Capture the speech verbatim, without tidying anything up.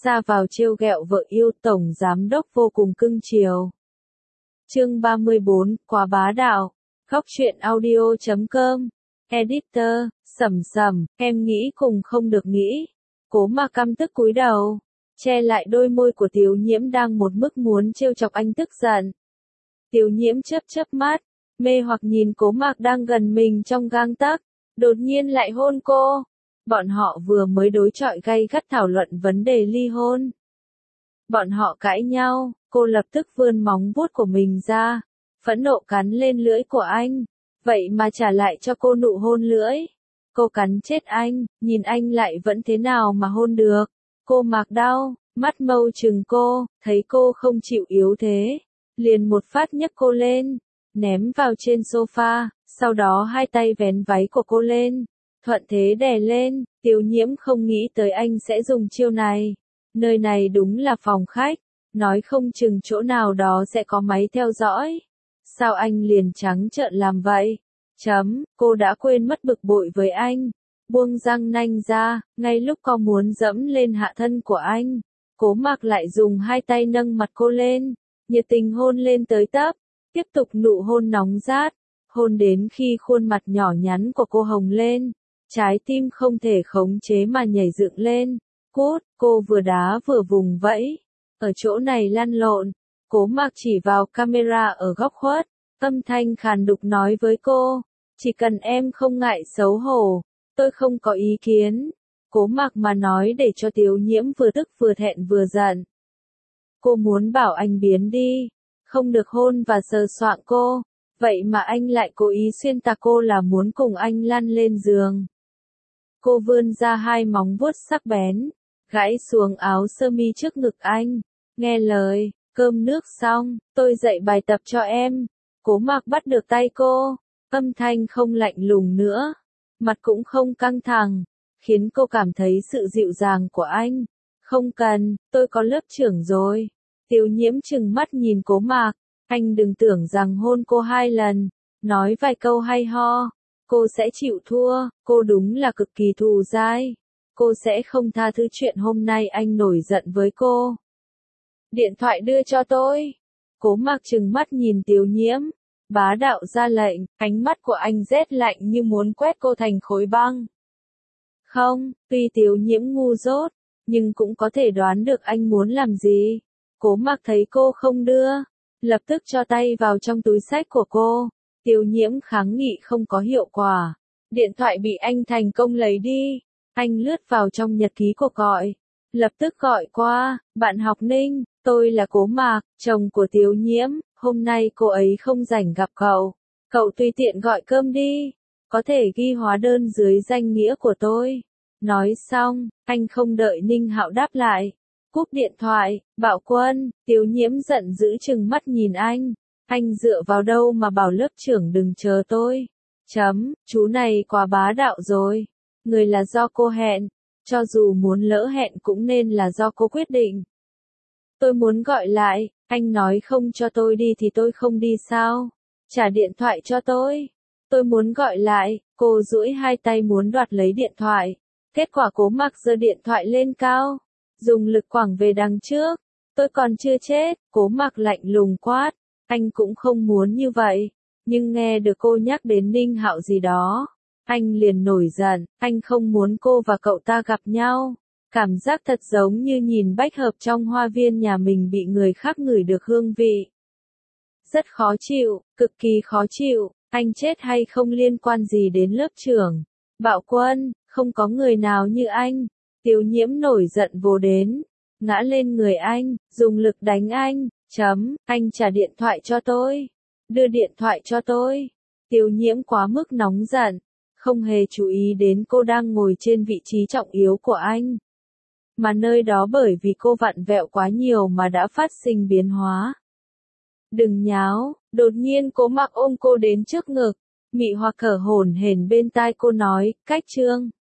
ra vào trêu ghẹo vợ yêu, tổng giám đốc vô cùng cưng chiều. Chương ba mươi bốn, quá bá đạo. Góc truyện audio chấm com. Editor, Sầm Sầm, em nghĩ cùng không được nghĩ. Cố Mạc căm tức cúi đầu, che lại đôi môi của Tiểu Nhiễm đang một mức muốn trêu chọc anh tức giận. Tiểu Nhiễm chớp chớp mắt, mê hoặc nhìn Cố Mạc đang gần mình trong gang tấc, đột nhiên lại hôn cô. Bọn họ vừa mới đối chọi gay gắt thảo luận vấn đề ly hôn. Bọn họ cãi nhau, cô lập tức vươn móng vuốt của mình ra, phẫn nộ cắn lên lưỡi của anh, vậy mà trả lại cho cô nụ hôn lưỡi. Cô cắn chết anh, nhìn anh lại vẫn thế nào mà hôn được. Cô Mạc đau, mắt mâu trừng cô, thấy cô không chịu yếu thế, liền một phát nhấc cô lên, ném vào trên sofa, sau đó hai tay vén váy của cô lên, thuận thế đè lên. Tiểu Nhiễm không nghĩ tới anh sẽ dùng chiêu này. Nơi này đúng là phòng khách, nói không chừng chỗ nào đó sẽ có máy theo dõi. Sao anh liền trắng trợn làm vậy? Chấm, cô đã quên mất bực bội với anh. Buông răng nanh ra, ngay lúc cô muốn dẫm lên hạ thân của anh, Cố Mạc lại dùng hai tay nâng mặt cô lên, nhiệt tình hôn lên tới tấp, tiếp tục nụ hôn nóng rát, hôn đến khi khuôn mặt nhỏ nhắn của cô hồng lên, trái tim không thể khống chế mà nhảy dựng lên. Cút, cô vừa đá vừa vùng vẫy, ở chỗ này lăn lộn. Cố Mạc chỉ vào camera ở góc khuất, âm thanh khàn đục nói với cô, chỉ cần em không ngại xấu hổ, tôi không có ý kiến. Cố Mạc mà nói để cho Tiểu Nhiễm vừa tức vừa thẹn vừa giận. Cô muốn bảo anh biến đi, không được hôn và sờ soạng cô, vậy mà anh lại cố ý xuyên tạc cô là muốn cùng anh lăn lên giường. Cô vươn ra hai móng vuốt sắc bén, gãi xuống áo sơ mi trước ngực anh. Nghe lời, cơm nước xong, tôi dạy bài tập cho em. Cố Mạc bắt được tay cô, âm thanh không lạnh lùng nữa, mặt cũng không căng thẳng, khiến cô cảm thấy sự dịu dàng của anh. Không cần, tôi có lớp trưởng rồi. Tiểu Nhiễm trừng mắt nhìn Cố Mạc, anh đừng tưởng rằng hôn cô hai lần, nói vài câu hay ho, cô sẽ chịu thua. Cô đúng là cực kỳ thù dai. Cô sẽ không tha thứ chuyện hôm nay anh nổi giận với cô. Điện thoại đưa cho tôi. Cố Mạc trừng mắt nhìn Tiểu Nhiễm, bá đạo ra lệnh, ánh mắt của anh rét lạnh như muốn quét cô thành khối băng. Không, tuy Tiểu Nhiễm ngu dốt, nhưng cũng có thể đoán được anh muốn làm gì. Cố Mạc thấy cô không đưa, lập tức cho tay vào trong túi xách của cô. Tiểu Nhiễm kháng nghị không có hiệu quả. Điện thoại bị anh thành công lấy đi. Anh lướt vào trong nhật ký cuộc gọi, lập tức gọi qua, bạn học Ninh, tôi là Cố Mạc, chồng của Tiểu Nhiễm, hôm nay cô ấy không rảnh gặp cậu, cậu tùy tiện gọi cơm đi, có thể ghi hóa đơn dưới danh nghĩa của tôi. Nói xong, anh không đợi Ninh Hạo đáp lại, cúp điện thoại. Bạo Quân. Tiểu Nhiễm giận dữ trừng mắt nhìn anh, anh dựa vào đâu mà bảo lớp trưởng đừng chờ tôi? Chấm, chú này quá bá đạo rồi. Người là do cô hẹn, cho dù muốn lỡ hẹn cũng nên là do cô quyết định. Tôi muốn gọi lại, anh nói không cho tôi đi thì tôi không đi sao? Trả điện thoại cho tôi. Tôi muốn gọi lại. Cô duỗi hai tay muốn đoạt lấy điện thoại. Kết quả Cố Mạc giơ điện thoại lên cao, dùng lực quẳng về đằng trước. Tôi còn chưa chết. Cố Mạc lạnh lùng quát. Anh cũng không muốn như vậy, nhưng nghe được cô nhắc đến Ninh Hạo gì đó, anh liền nổi giận. Anh không muốn cô và cậu ta gặp nhau. Cảm giác thật giống như nhìn bách hợp trong hoa viên nhà mình bị người khác ngửi được hương vị. Rất khó chịu, cực kỳ khó chịu. Anh chết hay không liên quan gì đến lớp trưởng. Bạo Quân, không có người nào như anh. Tiểu Nhiễm nổi giận vồ đến, ngã lên người anh, dùng lực đánh anh. Chấm, anh trả điện thoại cho tôi. Đưa điện thoại cho tôi. Tiểu Nhiễm quá mức nóng giận, không hề chú ý đến cô đang ngồi trên vị trí trọng yếu của anh. Mà nơi đó bởi vì cô vặn vẹo quá nhiều mà đã phát sinh biến hóa. Đừng nháo. Đột nhiên Cố Mạc ôm cô đến trước ngực, mị hoặc thở hổn hển bên tai cô nói, cách chương.